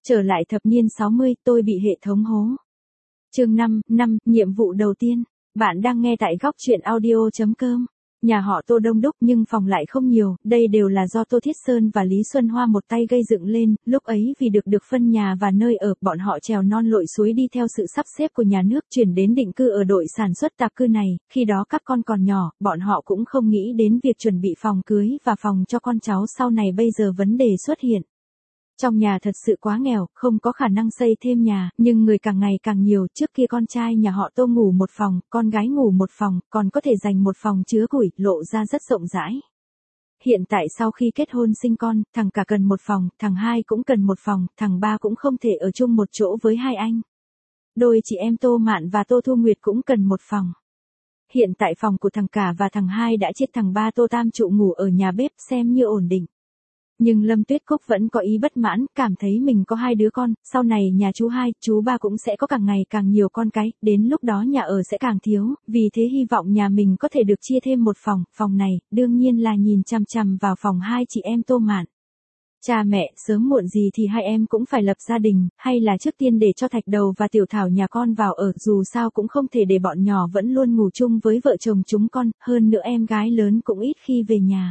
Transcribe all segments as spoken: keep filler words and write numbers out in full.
Trở lại thập niên sáu mươi, tôi bị hệ thống hố. Chương năm, năm, nhiệm vụ đầu tiên. Bạn đang nghe tại góc truyện audio chấm com. Nhà họ Tô đông đúc nhưng phòng lại không nhiều, đây đều là do Tô Thiết Sơn và Lý Xuân Hoa một tay gây dựng lên, lúc ấy vì được được phân nhà và nơi ở, bọn họ trèo non lội suối đi theo sự sắp xếp của nhà nước chuyển đến định cư ở đội sản xuất tạp cư này, khi đó các con còn nhỏ, bọn họ cũng không nghĩ đến việc chuẩn bị phòng cưới và phòng cho con cháu sau này bây giờ vấn đề xuất hiện. Trong nhà thật sự quá nghèo, không có khả năng xây thêm nhà, nhưng người càng ngày càng nhiều, trước kia con trai nhà họ Tô ngủ một phòng, con gái ngủ một phòng, còn có thể dành một phòng chứa củi, lộ ra rất rộng rãi. Hiện tại sau khi kết hôn sinh con, thằng cả cần một phòng, thằng hai cũng cần một phòng, thằng ba cũng không thể ở chung một chỗ với hai anh. Đôi chị em Tô Mạn và Tô Thu Nguyệt cũng cần một phòng. Hiện tại phòng của thằng cả và thằng hai đã chết, thằng ba Tô Tam Trụ ngủ ở nhà bếp xem như ổn định. Nhưng Lâm Tuyết Cúc vẫn có ý bất mãn, cảm thấy mình có hai đứa con, sau này nhà chú hai, chú ba cũng sẽ có càng ngày càng nhiều con cái, đến lúc đó nhà ở sẽ càng thiếu, vì thế hy vọng nhà mình có thể được chia thêm một phòng, phòng này, đương nhiên là nhìn chằm chằm vào phòng hai chị em Tô Mạn. Cha mẹ, sớm muộn gì thì hai em cũng phải lập gia đình, hay là trước tiên để cho Thạch Đầu và Tiểu Thảo nhà con vào ở, dù sao cũng không thể để bọn nhỏ vẫn luôn ngủ chung với vợ chồng chúng con, hơn nữa em gái lớn cũng ít khi về nhà.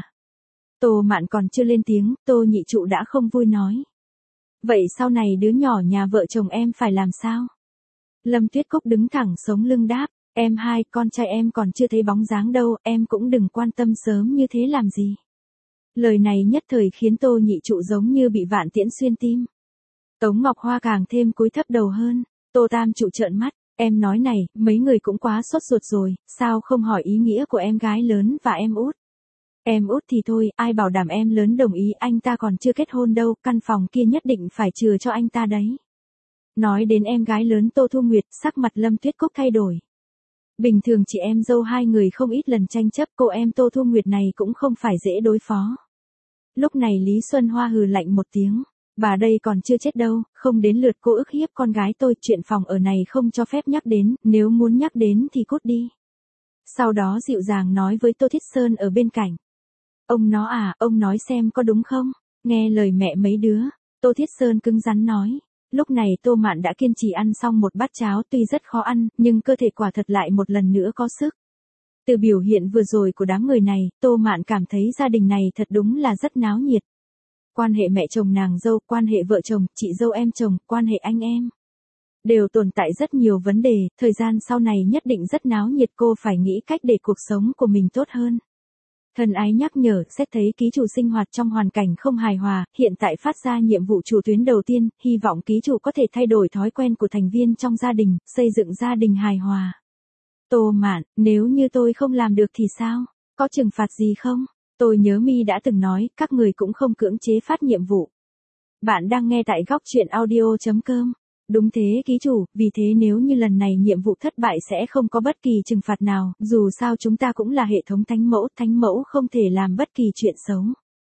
Tô Mạn còn chưa lên tiếng, Tô Nhị Trụ đã không vui nói. Vậy sau này đứa nhỏ nhà vợ chồng em phải làm sao? Lâm Tuyết Cúc đứng thẳng sống lưng đáp, em hai, con trai em còn chưa thấy bóng dáng đâu, em cũng đừng quan tâm sớm như thế làm gì. Lời này nhất thời khiến Tô Nhị Trụ giống như bị vạn tiễn xuyên tim. Tống Ngọc Hoa càng thêm cúi thấp đầu hơn, Tô Tam Trụ trợn mắt, em nói này, mấy người cũng quá sốt ruột rồi, sao không hỏi ý nghĩa của em gái lớn và em út? Em út thì thôi, ai bảo đảm em lớn đồng ý, anh ta còn chưa kết hôn đâu, căn phòng kia nhất định phải chừa cho anh ta đấy. Nói đến em gái lớn Tô Thu Nguyệt, sắc mặt Lâm Tuyết Cúc thay đổi. Bình thường chị em dâu hai người không ít lần tranh chấp, cô em Tô Thu Nguyệt này cũng không phải dễ đối phó. Lúc này Lý Xuân Hoa hừ lạnh một tiếng, bà đây còn chưa chết đâu, không đến lượt cô ức hiếp con gái tôi, chuyện phòng ở này không cho phép nhắc đến, nếu muốn nhắc đến thì cút đi. Sau đó dịu dàng nói với Tô Thiết Sơn ở bên cạnh. Ông nó à, ông nói xem có đúng không? Nghe lời mẹ mấy đứa, Tô Thiết Sơn cứng rắn nói. Lúc này Tô Mạn đã kiên trì ăn xong một bát cháo, tuy rất khó ăn, nhưng cơ thể quả thật lại một lần nữa có sức. Từ biểu hiện vừa rồi của đám người này, Tô Mạn cảm thấy gia đình này thật đúng là rất náo nhiệt. Quan hệ mẹ chồng nàng dâu, quan hệ vợ chồng, chị dâu em chồng, quan hệ anh em. Đều tồn tại rất nhiều vấn đề, thời gian sau này nhất định rất náo nhiệt, cô phải nghĩ cách để cuộc sống của mình tốt hơn. Thân ái nhắc nhở, xét thấy ký chủ sinh hoạt trong hoàn cảnh không hài hòa, hiện tại phát ra nhiệm vụ chủ tuyến đầu tiên, hy vọng ký chủ có thể thay đổi thói quen của thành viên trong gia đình, xây dựng gia đình hài hòa. Tô Mạn, nếu như tôi không làm được thì sao? Có trừng phạt gì không? Tôi nhớ Mi đã từng nói, các người cũng không cưỡng chế phát nhiệm vụ. Bạn đang nghe tại góc truyện audio chấm com. Đúng thế ký chủ, vì thế nếu như lần này nhiệm vụ thất bại sẽ không có bất kỳ trừng phạt nào, dù sao chúng ta cũng là hệ thống thánh mẫu, thánh mẫu không thể làm bất kỳ chuyện xấu.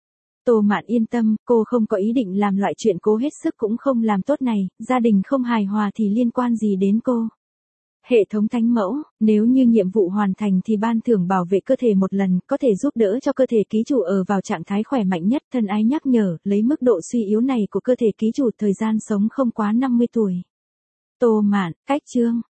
Tô Mạn yên tâm, cô không có ý định làm loại chuyện cố hết sức cũng không làm tốt này, gia đình không hài hòa thì liên quan gì đến cô. Hệ thống thánh mẫu, nếu như nhiệm vụ hoàn thành thì ban thưởng bảo vệ cơ thể một lần, có thể giúp đỡ cho cơ thể ký chủ ở vào trạng thái khỏe mạnh nhất. Thân ái nhắc nhở, lấy mức độ suy yếu này của cơ thể ký chủ, thời gian sống không quá năm mươi tuổi. Tô Mạn, cách chương.